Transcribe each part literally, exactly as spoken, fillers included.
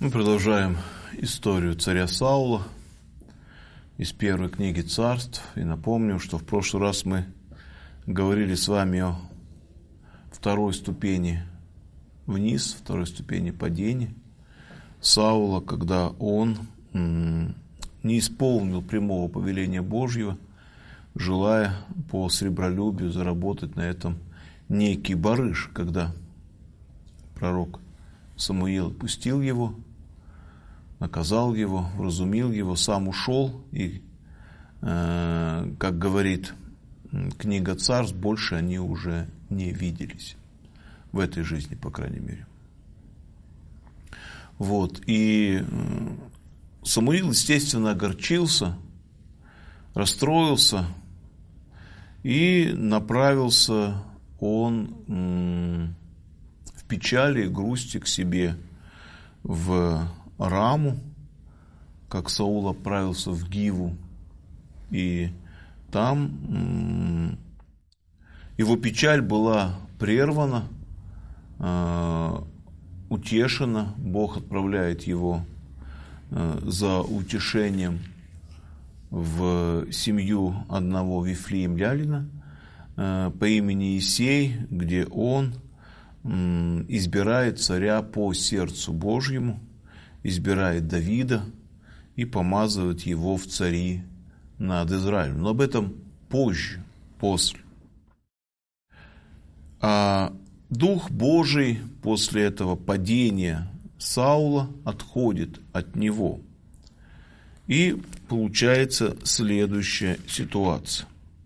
Мы продолжаем историю царя Саула из первой книги Царств. И напомню, что в прошлый раз мы говорили с вами о второй ступени вниз, второй ступени падения Саула, когда он не исполнил прямого повеления Божьего, желая по сребролюбию заработать на этом некий барыш, когда пророк Самуил отпустил его, наказал его, вразумил его, сам ушел, и, э, как говорит книга Царств, больше они уже не виделись в этой жизни, по крайней мере. Вот, и Самуил, естественно, огорчился, расстроился, и направился он м- в печали и грусти к себе в Раму, как Саул отправился в Гиву, и там м- его печаль была прервана, э- утешена. Бог отправляет его э- за утешением в семью одного вифлеемлянина э- по имени Иисей, где он м- избирает царя по сердцу Божьему, избирает Давида и помазывает его в цари над Израилем. Но об этом позже, после. А Дух Божий после этого падения Саула отходит от него. И получается следующая ситуация.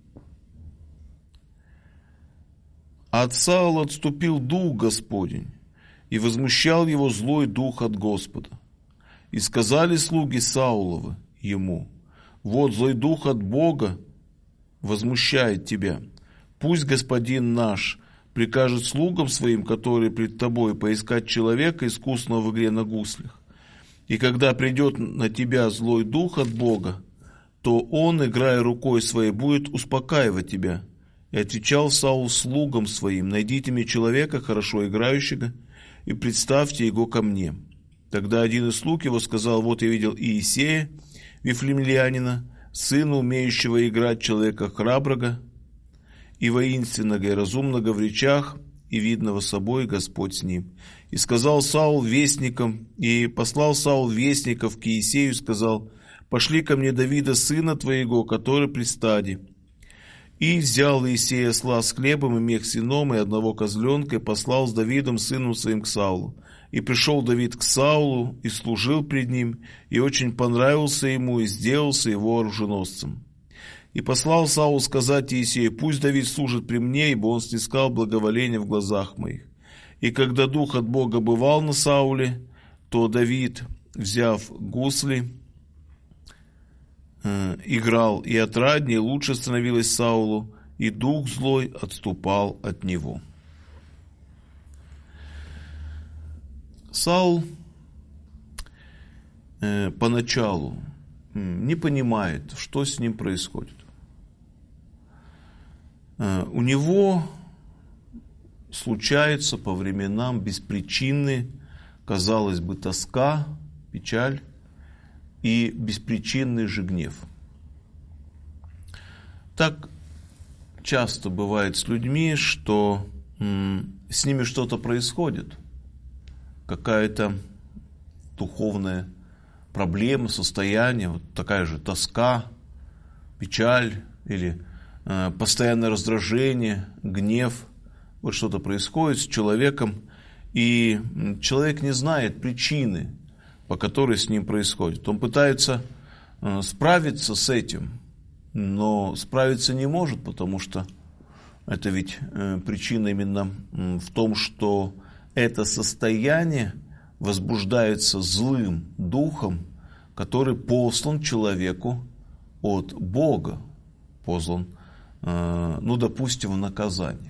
От Саула отступил Дух Господень, и возмущал его злой дух от Господа. И сказали слуги Сауловы ему: вот злой дух от Бога возмущает тебя. Пусть господин наш прикажет слугам своим, которые пред тобой, поискать человека, искусного в игре на гуслях. И когда придет на тебя злой дух от Бога, то он, играя рукой своей, будет успокаивать тебя. И отвечал Саул слугам своим: найдите мне человека, хорошо играющего, и представьте его ко мне. Тогда один из слуг его сказал: вот я видел Иисея, вифлеемлянина, сына, умеющего играть, человека храброго и воинственного, и разумного в речах, и видного собой Господь с ним. И сказал Саул вестникам, и послал Саул вестников к Иисею, и сказал: пошли ко мне Давида, сына твоего, который при стаде. И взял Иисей осла с хлебом и мех с вином и одного козленка, и послал с Давидом, сыном своим, к Саулу. И пришел Давид к Саулу, и служил пред ним, и очень понравился ему, и сделался его оруженосцем. И послал Саул сказать Иисею: пусть Давид служит при мне, ибо он снискал благоволение в глазах моих. И когда дух от Бога бывал на Сауле, то Давид, взяв гусли, э, играл, и отраднее лучше становилось Саулу, и дух злой отступал от него. Саул э, поначалу э, не понимает, что с ним происходит. Э, у него случается по временам беспричинная, казалось бы, тоска, печаль и беспричинный же гнев. Так часто бывает с людьми, что м, с ними что-то происходит, какая-то духовная проблема, состояние, вот такая же тоска, печаль или э, постоянное раздражение, гнев. Вот что-то происходит с человеком, и человек не знает причины, по которой с ним происходит. Он пытается э, справиться с этим, но справиться не может, потому что это ведь э, причина именно в том, что это состояние возбуждается злым духом, который послан человеку от Бога, послан, э, ну, допустим, в наказание.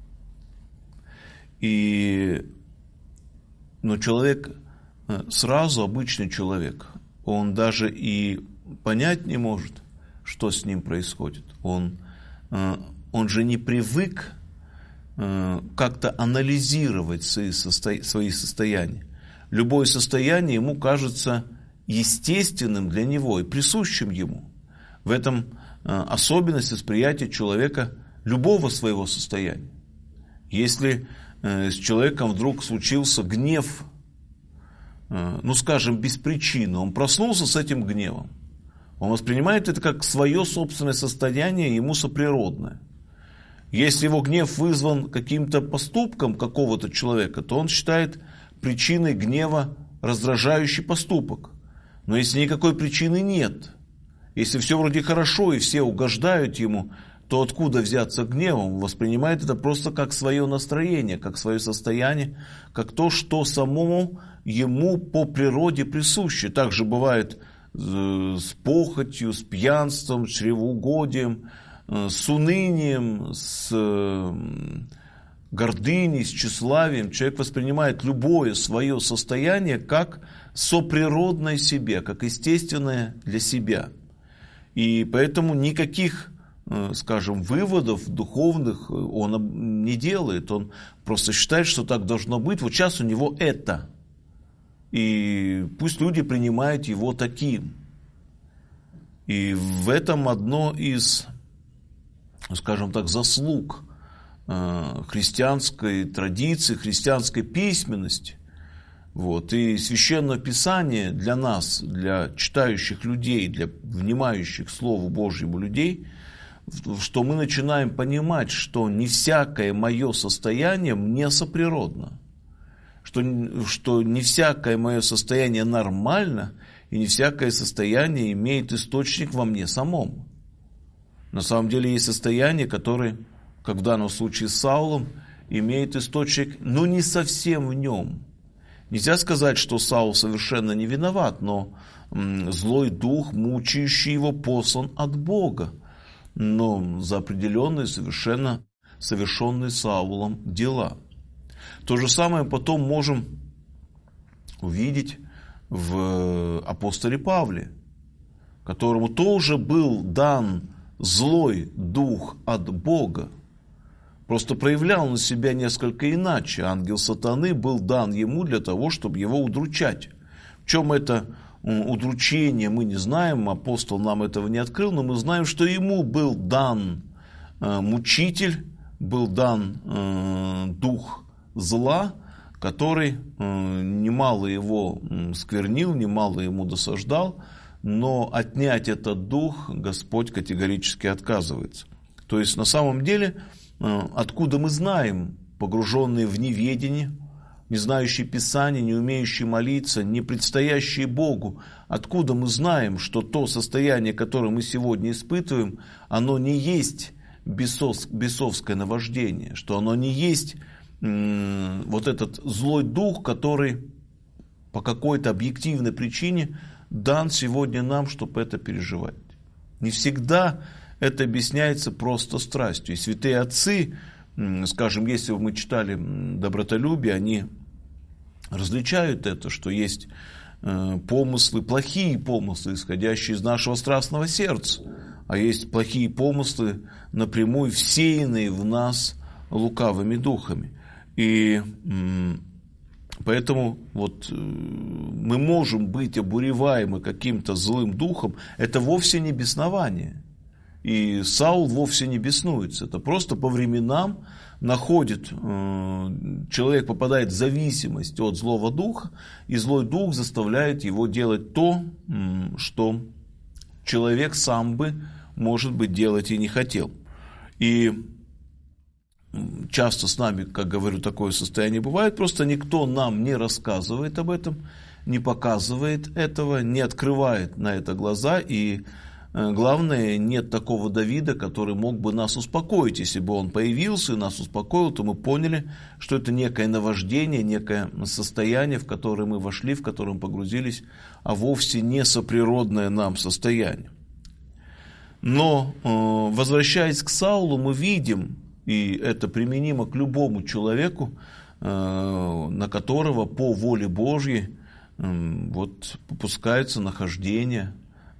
И, но человек, сразу обычный человек, он даже и понять не может, что с ним происходит. Он, он же не привык как-то анализировать свои, состо... свои состояния. любое состояние ему кажется естественным для него и присущим ему. В этом особенность восприятия человека любого своего состояния. Если с человеком вдруг случился гнев, ну скажем, без причины, он проснулся с этим гневом, он воспринимает это как свое собственное состояние, ему соприродное. Если его гнев вызван каким-то поступком какого-то человека, то он считает причиной гнева раздражающий поступок. Но если никакой причины нет, если все вроде хорошо и все угождают ему, то откуда взяться гневом? Он воспринимает это просто как свое настроение, как свое состояние, как то, что самому ему по природе присуще. Так же бывает с похотью, с пьянством, с чревоугодием, с унынием, с гордыней, с тщеславием. Человек воспринимает любое свое состояние как соприродное себе, как естественное для себя. И поэтому никаких, скажем, выводов духовных он не делает. Он просто считает, что так должно быть. Вот сейчас у него это. И пусть люди принимают его таким. И в этом одно из, скажем так, заслуг христианской традиции, христианской письменности. Вот. И Священное Писание для нас, для читающих людей, для внимающих Слову Божьему людей, что мы начинаем понимать, что не всякое мое состояние мне соприродно, что, что не всякое мое состояние нормально, и не всякое состояние имеет источник во мне самом. На самом деле есть состояние, которое, как в данном случае с Саулом, имеет источник, но не совсем в нем. Нельзя сказать, что Саул совершенно не виноват, но злой дух, мучающий его, послан от Бога, но за определенные совершенно совершенные Саулом дела. То же самое потом можем увидеть в апостоле Павле, которому тоже был дан злой дух от Бога. Просто проявлял он себя несколько иначе. Ангел сатаны был дан ему для того, чтобы его удручать. В чем это удручение, мы не знаем, апостол нам этого не открыл, но мы знаем, что ему был дан мучитель, был дан дух зла, который немало его сквернил, немало ему досаждал, но отнять этот дух Господь категорически отказывается. То есть на самом деле, откуда мы знаем, погруженные в неведение, не знающие Писания, не умеющие молиться, не предстоящие Богу, откуда мы знаем, что то состояние, которое мы сегодня испытываем, оно не есть бесов, бесовское наваждение, что оно не есть м- вот этот злой дух, который по какой-то объективной причине дан сегодня нам, чтобы это переживать. Не всегда это объясняется просто страстью. И святые отцы, скажем, если мы читали «Добротолюбие», они различают это, что есть помыслы, плохие помыслы, исходящие из нашего страстного сердца, а есть плохие помыслы, напрямую всеянные в нас лукавыми духами. И поэтому вот мы можем быть обуреваемы каким-то злым духом, это вовсе не беснование. И Саул вовсе не беснуется, это просто по временам находит, человек попадает в зависимость от злого духа, и злой дух заставляет его делать то, что человек сам бы, может быть, делать и не хотел. И часто с нами, как говорю, такое состояние бывает, просто никто нам не рассказывает об этом, не показывает этого, не открывает на это глаза, и главное, нет такого Давида, который мог бы нас успокоить. Если бы он появился и нас успокоил, то мы поняли, что это некое наваждение, некое состояние, в которое мы вошли, в которое мы погрузились, а вовсе не соприродное нам состояние. Но, возвращаясь к Саулу, мы видим, и это применимо к любому человеку, на которого по воле Божьей вот, попускается нахождение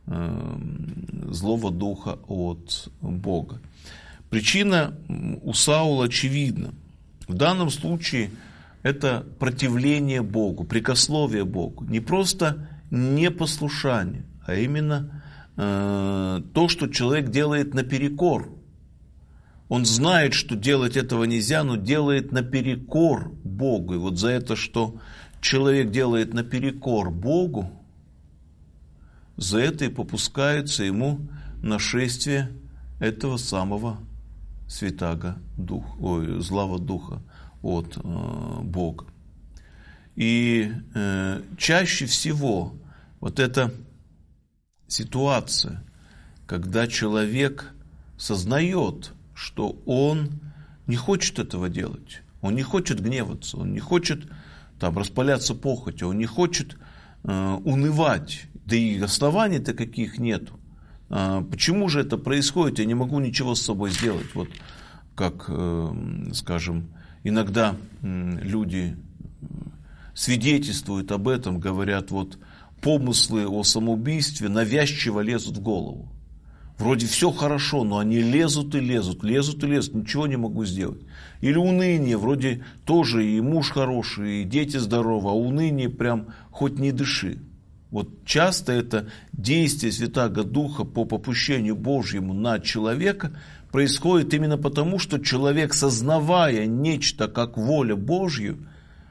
злого духа от Бога. Причина у Саула очевидна. В данном случае это противление Богу, прикословие Богу. Не просто непослушание, а именно э, то, что человек делает наперекор. Он знает, что делать этого нельзя, но делает наперекор Богу. И вот за это, что человек делает наперекор Богу, за это и попускается ему нашествие этого самого святаго дух, ой, злого духа от э, Бога. И э, чаще всего вот эта ситуация, когда человек сознает, что он не хочет этого делать, он не хочет гневаться, он не хочет там распаляться похотью, он не хочет э, унывать, да и оснований-то каких нету. А почему же это происходит? Я не могу ничего с собой сделать. Вот как, э, скажем, иногда э, люди свидетельствуют об этом, говорят, вот помыслы о самоубийстве навязчиво лезут в голову. Вроде все хорошо, но они лезут и лезут, лезут и лезут, ничего не могу сделать. Или уныние, вроде тоже и муж хороший, и дети здоровы, а уныние прям хоть не дыши. Вот часто это действие Святаго Духа по попущению Божьему на человека происходит именно потому, что человек, сознавая нечто как воля Божью,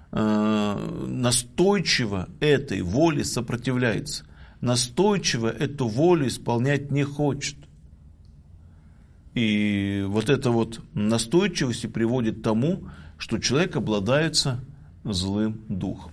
настойчиво этой воле сопротивляется. Настойчиво эту волю исполнять не хочет. И вот эта вот настойчивость и приводит к тому, что человек обладается злым духом.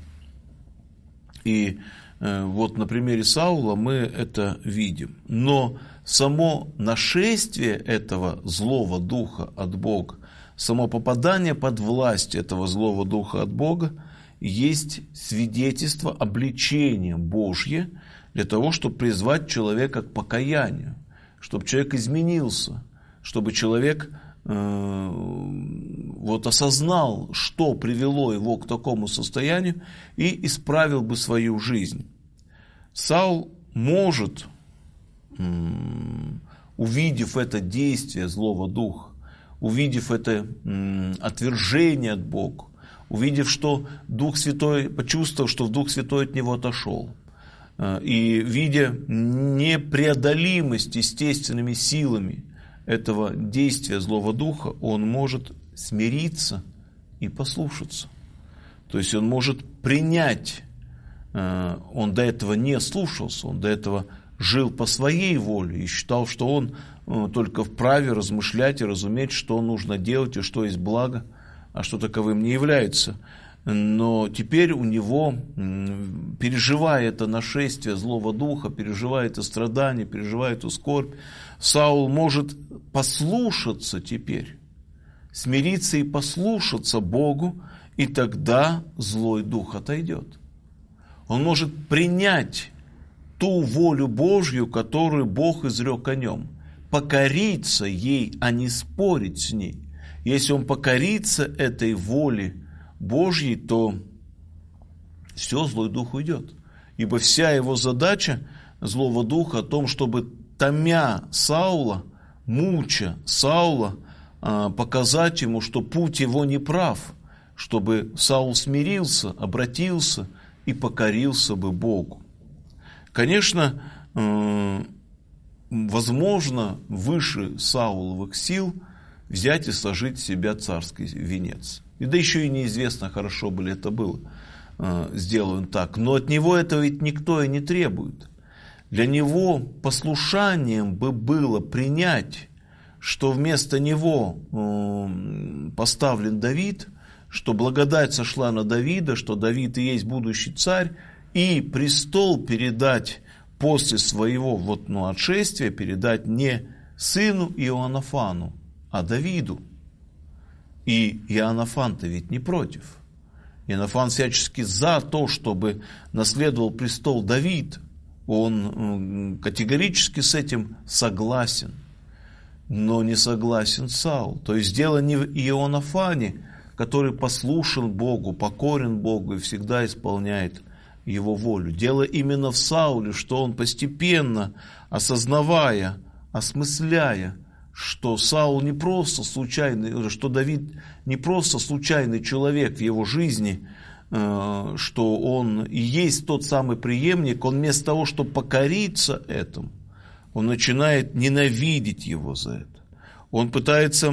И э, вот на примере Саула мы это видим. Но само нашествие этого злого духа от Бога, само попадание под власть этого злого духа от Бога есть свидетельство обличения Божье для того, чтобы призвать человека к покаянию, чтобы человек изменился, чтобы человек э, вот осознал, что привело его к такому состоянию, и исправил бы свою жизнь. Саул может, э, увидев это действие злого духа, увидев это э, отвержение от Бога, увидев, что Дух Святой, почувствовав, что Дух Святой от него отошел, и видя непреодолимость естественными силами этого действия злого духа, он может смириться и послушаться. То есть он может принять, он до этого не слушался, он до этого жил по своей воле и считал, что он только вправе размышлять и разуметь, что нужно делать и что есть благо, а что таковым не является. Но теперь у него, переживая это нашествие злого духа, переживая это страдание, переживая эту скорбь, Саул может послушаться теперь, смириться и послушаться Богу, и тогда злой дух отойдет. Он может принять ту волю Божью, которую Бог изрек о нем, покориться ей, а не спорить с ней. Если он покорится этой воле Божьей, то все, злой дух уйдет. Ибо вся его задача злого духа о том, чтобы, томя Саула, муча Саула, показать ему, что путь его неправ, чтобы Саул смирился, обратился и покорился бы Богу. Конечно, возможно, выше Сауловых сил взять и сложить в себя царский венец. И да еще и неизвестно, хорошо бы ли это было э, сделано так. Но от него этого ведь никто и не требует. Для него послушанием бы было принять, что вместо него э, поставлен Давид, что благодать сошла на Давида, что Давид и есть будущий царь, и престол передать после своего вот, ну, отшествия, передать не сыну Иоаннафану, а Давиду. И Иоаннафан-то ведь не против. Иоаннафан всячески за то, чтобы наследовал престол Давид. Он категорически с этим согласен. Но не согласен Саул. То есть дело не в Иоаннафане, который послушен Богу, покорен Богу и всегда исполняет его волю. Дело именно в Сауле, что он постепенно, осознавая, осмысляя, что Саул не просто случайный, что Давид не просто случайный человек в его жизни, что он и есть тот самый преемник, он вместо того, чтобы покориться этому, он начинает ненавидеть его за это. Он пытается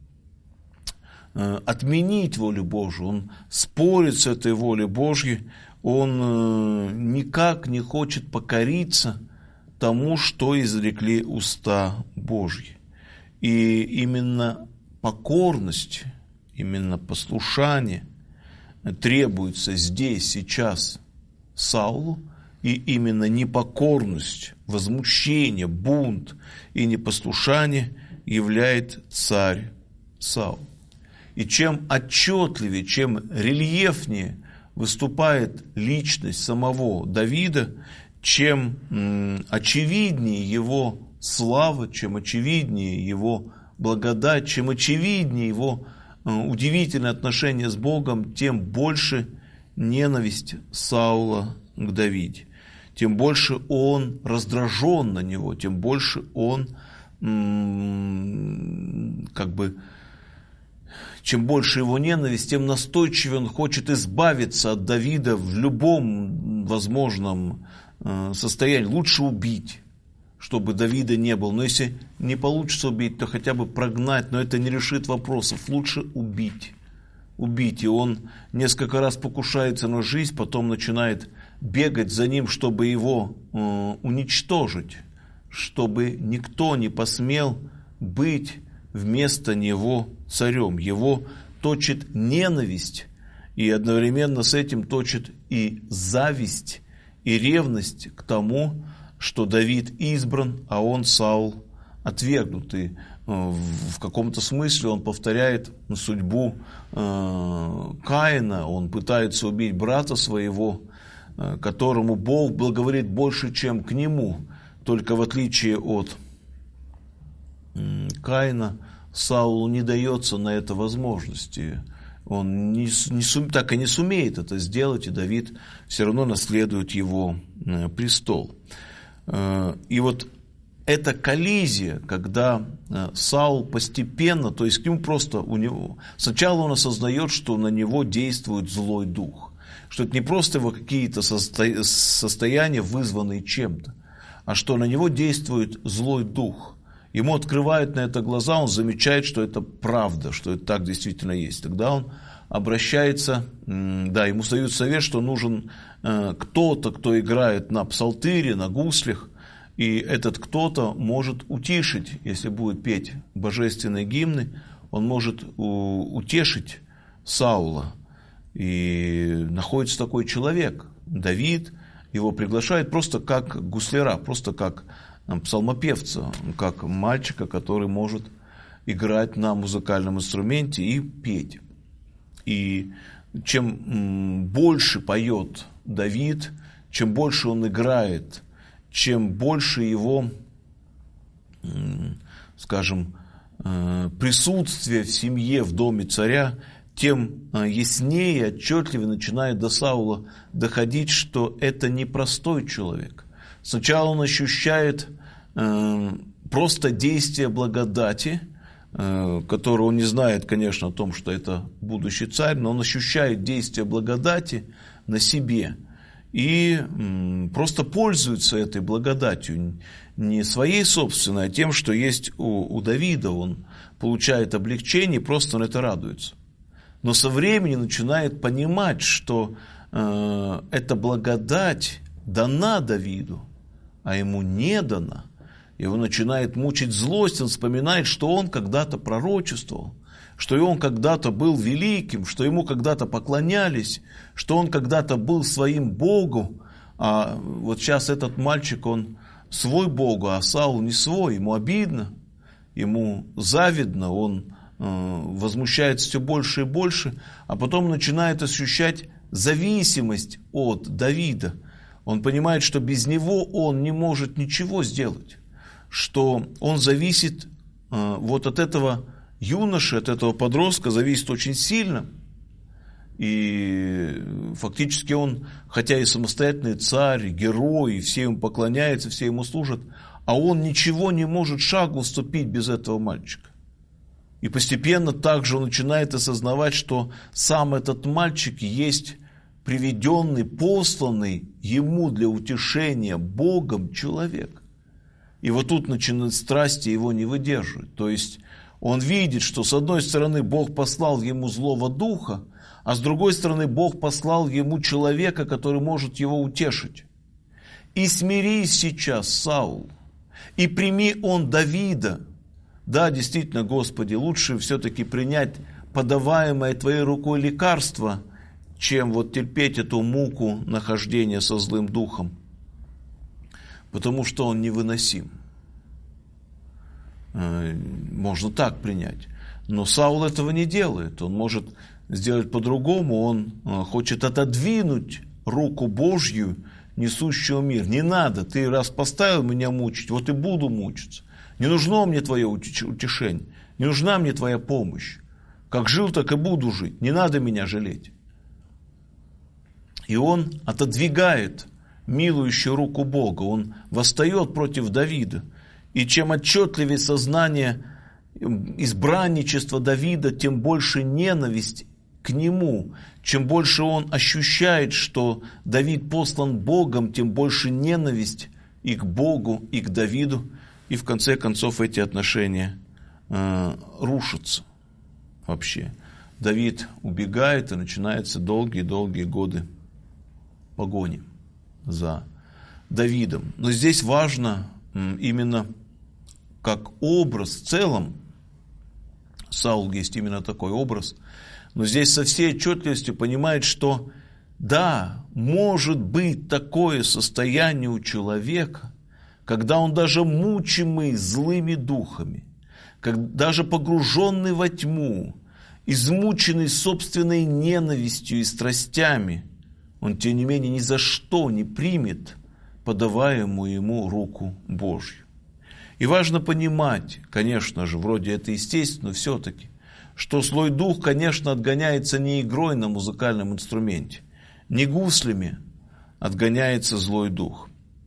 отменить волю Божию, он спорит с этой волей Божьей, он никак не хочет покориться тому, что изрекли уста Божьи. И именно покорность, именно послушание требуется здесь, сейчас Саулу, и именно непокорность, возмущение, бунт и непослушание являет царь Саул. И чем отчетливее, чем рельефнее выступает личность самого Давида, чем м, очевиднее его слава, чем очевиднее его благодать, чем очевиднее его э, удивительное отношение с Богом, тем больше ненависть Саула к Давиде, тем больше он раздражен на него, тем больше он м, как бы, чем больше его ненависть, тем настойчивее он хочет избавиться от Давида в любом возможном э, состоянии. Лучше убить, чтобы Давида не было. Но если не получится убить, то хотя бы прогнать, но это не решит вопросов. Лучше убить. Убить. И он несколько раз покушается на жизнь, потом начинает бегать за ним, чтобы его э, уничтожить, чтобы никто не посмел быть вместо него царем. Его точит ненависть, и одновременно с этим точит и зависть, и ревность к тому, что Давид избран, а он, Саул, отвергнут. И в каком-то смысле он повторяет судьбу Каина, он пытается убить брата своего, которому Бог благоволит больше, чем к нему. Только в отличие от Каина, Саулу не дается на это возможности. Он не, не сум, так и не сумеет это сделать, и Давид все равно наследует его престол. И вот эта коллизия, когда Саул постепенно, то есть к нему просто у него, сначала он осознает, что на него действует злой дух, что это не просто его какие-то состо, состояния, вызванные чем-то, а что на него действует злой дух. Ему открывают на это глаза, он замечает, что это правда, что это так действительно есть. Тогда он обращается, да, ему дают совет, что нужен кто-то, кто играет на псалтыре, на гуслях, и этот кто-то может утешить, если будет петь божественные гимны, он может утешить Саула. И находится такой человек, Давид, его приглашает просто как гусляра, просто как псалмопевца, как мальчика, который может играть на музыкальном инструменте и петь. И чем больше поет Давид, чем больше он играет, чем больше его, скажем, присутствие в семье, в доме царя, тем яснее и отчетливее начинает до Саула доходить, что это не простой человек. Сначала он ощущает э, просто действие благодати, э, которого он не знает, конечно, о том, что это будущий царь, но он ощущает действие благодати на себе и э, просто пользуется этой благодатью, не своей собственной, а тем, что есть у, у Давида. Он получает облегчение, просто он это радуется. Но со временем начинает понимать, что э, эта благодать дана Давиду, а ему не дано. Его начинает мучить злость, он вспоминает, что он когда-то пророчествовал, что и он когда-то был великим, что ему когда-то поклонялись, что он когда-то был своим Богом, а вот сейчас этот мальчик, он свой Богу, а Саул не свой, ему обидно, ему завидно, он э, возмущается все больше и больше, а потом начинает ощущать зависимость от Давида. Он понимает, что без него он не может ничего сделать, что он зависит э, вот от этого юноши, от этого подростка, зависит очень сильно. И фактически он, хотя и самостоятельный царь, герой, и все ему поклоняются, все ему служат, а он ничего не может шагу ступить без этого мальчика. И постепенно также он начинает осознавать, что сам этот мальчик есть приведенный, посланный ему для утешения Богом человек. И вот тут начинают страсти его не выдерживать. То есть он видит, что с одной стороны Бог послал ему злого духа, а с другой стороны Бог послал ему человека, который может его утешить. И смирись сейчас, Саул, и прими он Давида. Да, действительно, Господи, лучше все-таки принять подаваемое Твоей рукой лекарство, чем вот терпеть эту муку нахождения со злым духом, потому что он невыносим. Можно так принять. Но Саул этого не делает. Он может сделать по-другому. Он хочет отодвинуть руку Божью, несущую мир. Не надо, ты раз поставил меня мучить, вот и буду мучиться. Не нужно мне твое утешение, не нужна мне твоя помощь. Как жил, так и буду жить. Не надо меня жалеть. И он отодвигает милующую руку Бога. Он восстает против Давида. И чем отчетливее сознание избранничества Давида, тем больше ненависть к нему. Чем больше он ощущает, что Давид послан Богом, тем больше ненависть и к Богу, и к Давиду. И в конце концов эти отношения э, рушатся вообще. Давид убегает, и начинаются долгие-долгие годы погони за Давидом. Но здесь важно э, именно как образ в целом. Саул есть именно такой образ. Но здесь со всей отчетливостью понимает, что да, может быть такое состояние у человека, когда он даже мучимый злыми духами, как даже погруженный во тьму, измученный собственной ненавистью и страстями, он, тем не менее, ни за что не примет подаваемую ему руку Божью. И важно понимать, конечно же, вроде это естественно, но все-таки, что злой дух, конечно, отгоняется не игрой на музыкальном инструменте, не гуслями отгоняется злой дух.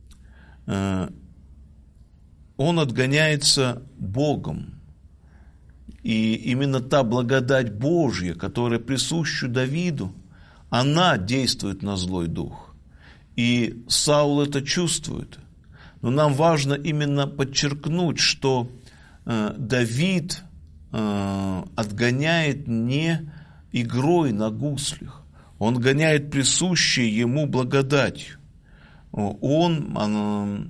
Он отгоняется Богом. И именно та благодать Божья, которая присуща Давиду, она действует на злой дух. И Саул это чувствует. Но нам важно именно подчеркнуть, что э, Давид э, отгоняет не игрой на гуслях. Он гоняет присущей ему благодатью. Он... он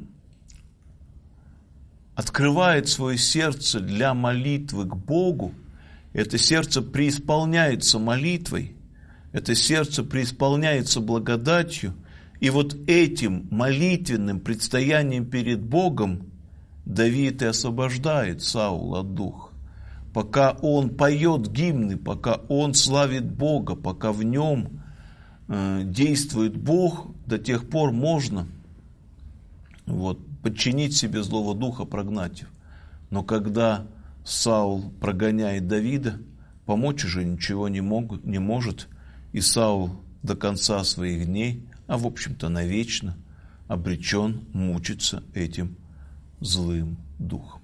открывает свое сердце для молитвы к Богу, это сердце преисполняется молитвой, это сердце преисполняется благодатью, и вот этим молитвенным предстоянием перед Богом Давид и освобождает Саула от духа. Пока он поет гимны, пока он славит Бога, пока в нем э, действует Бог, до тех пор можно вот, подчинить себе злого духа, прогнать его. Но когда Саул прогоняет Давида, помочь уже ничего не, могут, не может, и Саул до конца своих дней, а в общем-то навечно, обречен мучиться этим злым духом.